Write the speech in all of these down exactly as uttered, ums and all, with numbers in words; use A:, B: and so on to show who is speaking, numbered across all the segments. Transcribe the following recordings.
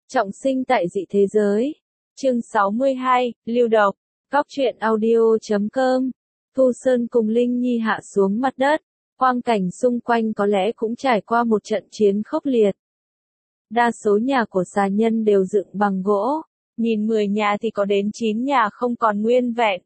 A: Trọng sinh tại dị thế giới. Chương sáu mươi hai, Lưu độc. Cóc truyện audio chấm com. Thu Sơn cùng Linh Nhi hạ xuống mặt đất. Quang cảnh xung quanh có lẽ cũng trải qua một trận chiến khốc liệt. Đa số nhà của xà nhân đều dựng bằng gỗ. Nhìn mười nhà thì có đến chín nhà không còn nguyên vẹn.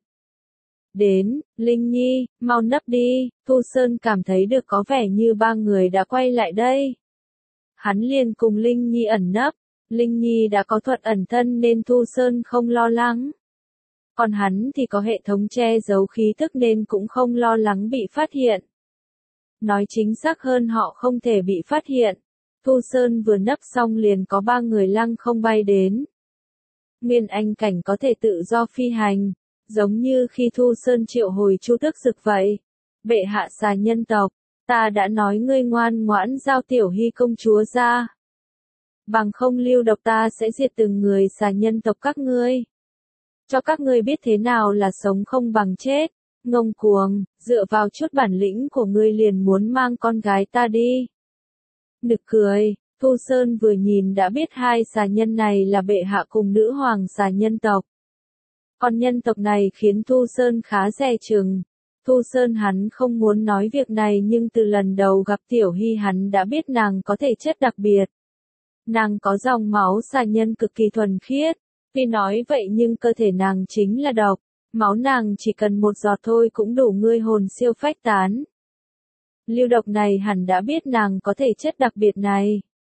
A: Đến, Linh Nhi, mau nấp đi, Thu Sơn cảm thấy được có vẻ như ba người đã quay lại đây. Hắn liền cùng Linh Nhi ẩn nấp. Linh Nhi đã có thuật ẩn thân nên Thu Sơn không lo lắng. Còn hắn thì có hệ thống che giấu khí tức nên cũng không lo lắng bị phát hiện. Nói chính xác hơn họ không thể bị phát hiện. Thu Sơn vừa nấp xong liền có ba người lăng không bay đến. Nguyên Anh cảnh có thể tự do phi hành, giống như khi Thu Sơn triệu hồi Chu Tước Dực vậy. Bệ hạ xà nhân tộc, ta đã nói ngươi ngoan ngoãn giao Tiểu Hy công chúa ra. Bằng không Lưu độc ta sẽ diệt từng người xà nhân tộc các ngươi. Cho các ngươi biết thế nào là sống không bằng chết. Ngông cuồng, dựa vào chút bản lĩnh của ngươi liền muốn mang con gái ta đi. Nực cười, Thu Sơn vừa nhìn đã biết hai xà nhân này là bệ hạ cùng nữ hoàng xà nhân tộc. Con nhân tộc này khiến Thu Sơn khá dè chừng. Thu Sơn hắn không muốn nói việc này nhưng từ lần đầu gặp Tiểu Hy hắn đã biết nàng có thể chất đặc biệt. Nàng có dòng máu xà nhân cực kỳ thuần khiết. Tuy nói vậy nhưng cơ thể nàng chính là độc. Máu nàng chỉ cần một giọt thôi cũng đủ ngươi hồn siêu phách tán. Lưu độc này hẳn đã biết nàng có thể chất đặc biệt này.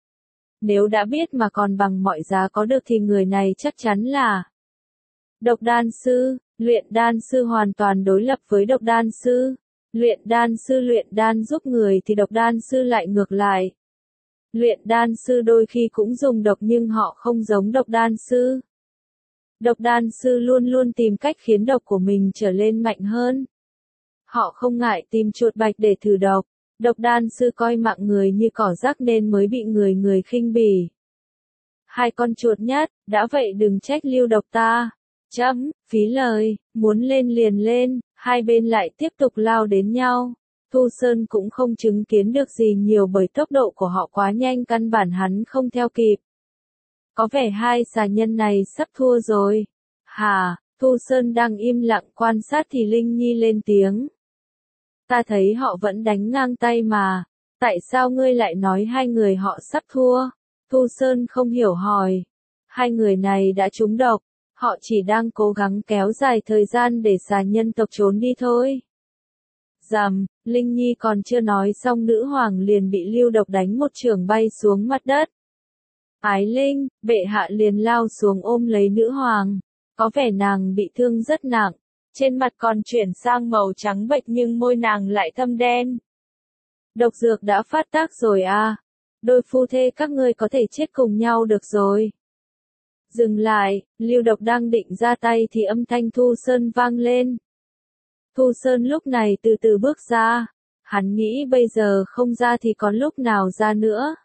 A: Nếu đã biết mà còn bằng mọi giá có được thì người này chắc chắn là độc đan sư. Luyện đan sư hoàn toàn đối lập với độc đan sư. Luyện đan sư luyện đan giúp người thì độc đan sư lại ngược lại. Luyện đan sư đôi khi cũng dùng độc nhưng họ không giống độc đan sư. Độc đan sư luôn luôn tìm cách khiến độc của mình trở lên mạnh hơn. Họ không ngại tìm chuột bạch để thử độc. Độc đan sư coi mạng người như cỏ rác nên mới bị người người khinh bỉ. Hai con chuột nhát, đã vậy đừng trách Lưu độc ta. Chấm, phí lời, muốn lên liền lên, hai bên lại tiếp tục lao đến nhau. Thu Sơn cũng không chứng kiến được gì nhiều bởi tốc độ của họ quá nhanh căn bản hắn không theo kịp. Có vẻ hai xà nhân này sắp thua rồi. Hà, Thu Sơn đang im lặng quan sát thì Linh Nhi lên tiếng. Ta thấy họ vẫn đánh ngang tay mà. Tại sao ngươi lại nói hai người họ sắp thua? Thu Sơn không hiểu hỏi. Hai người này đã trúng độc. Họ chỉ đang cố gắng kéo dài thời gian để xà nhân tộc trốn đi thôi. Rầm, Linh Nhi còn chưa nói xong nữ hoàng liền bị Lưu độc đánh một chưởng bay xuống mặt đất. Ái Linh, bệ hạ liền lao xuống ôm lấy nữ hoàng. Có vẻ nàng bị thương rất nặng. Trên mặt còn chuyển sang màu trắng bệch nhưng môi nàng lại thâm đen. Độc dược đã phát tác rồi à. Đôi phu thê các ngươi có thể chết cùng nhau được rồi. Dừng lại, Lưu độc đang định ra tay thì âm thanh Thu Sơn vang lên. Thu Sơn lúc này từ từ bước ra. Hắn nghĩ bây giờ không ra thì còn lúc nào ra nữa.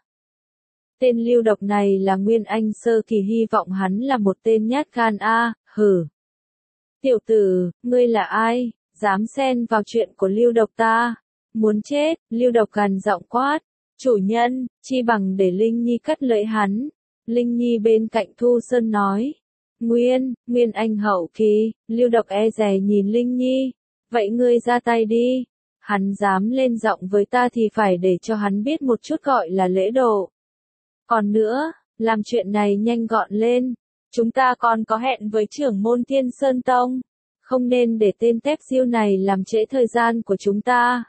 A: Tên Lưu độc này là Nguyên Anh sơ kỳ, hy vọng hắn là một tên nhát gan a, à, hử. Tiểu tử, ngươi là ai, dám xen vào chuyện của Lưu độc ta? Muốn chết, Lưu độc gằn giọng quát. Chủ nhân, chi bằng để Linh Nhi cắt lưỡi hắn. Linh Nhi bên cạnh Thu Sơn nói. Nguyên, Nguyên Anh hậu kỳ, Lưu độc e dè nhìn Linh Nhi. Vậy ngươi ra tay đi. Hắn dám lên giọng với ta thì phải để cho hắn biết một chút gọi là lễ độ. Còn nữa, làm chuyện này nhanh gọn lên. Chúng ta còn có hẹn với trưởng môn Thiên Sơn Tông. Không nên để tên tép diêu này làm trễ thời gian của chúng ta.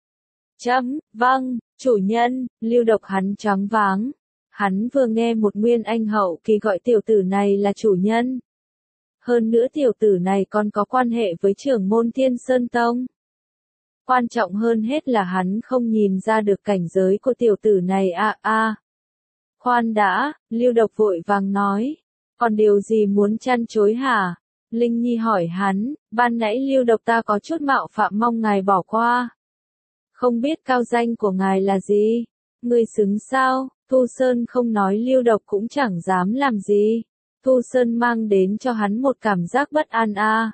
A: Chấm, vâng, chủ nhân, Lưu độc hắn choáng váng. Hắn vừa nghe một Nguyên Anh hậu kỳ gọi tiểu tử này là chủ nhân. Hơn nữa tiểu tử này còn có quan hệ với trưởng môn Thiên Sơn Tông. Quan trọng hơn hết là hắn không nhìn ra được cảnh giới của tiểu tử này a a. Khoan đã, Lưu độc vội vàng nói. Còn điều gì muốn chăn chối hả? Linh Nhi hỏi hắn, ban nãy Lưu độc ta có chút mạo phạm mong ngài bỏ qua. Không biết cao danh của ngài là gì? Ngươi xứng sao? Thu Sơn không nói Lưu độc cũng chẳng dám làm gì. Thu Sơn mang đến cho hắn một cảm giác bất an a. À.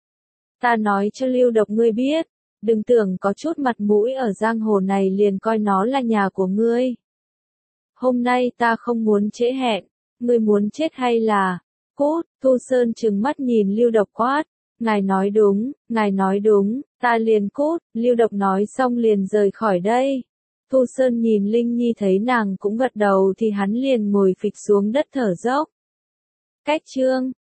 A: Ta nói cho Lưu độc ngươi biết, đừng tưởng có chút mặt mũi ở giang hồ này liền coi nó là nhà của ngươi. Hôm nay ta không muốn trễ hẹn, Ngươi muốn chết hay là? Cút, Thu Sơn trừng mắt nhìn Lưu Độc quát. Ngài nói đúng, ngài nói đúng, ta liền cút, Lưu Độc nói xong liền rời khỏi đây. Thu Sơn nhìn Linh Nhi thấy nàng cũng gật đầu thì hắn liền ngồi phịch xuống đất thở dốc. Cách chương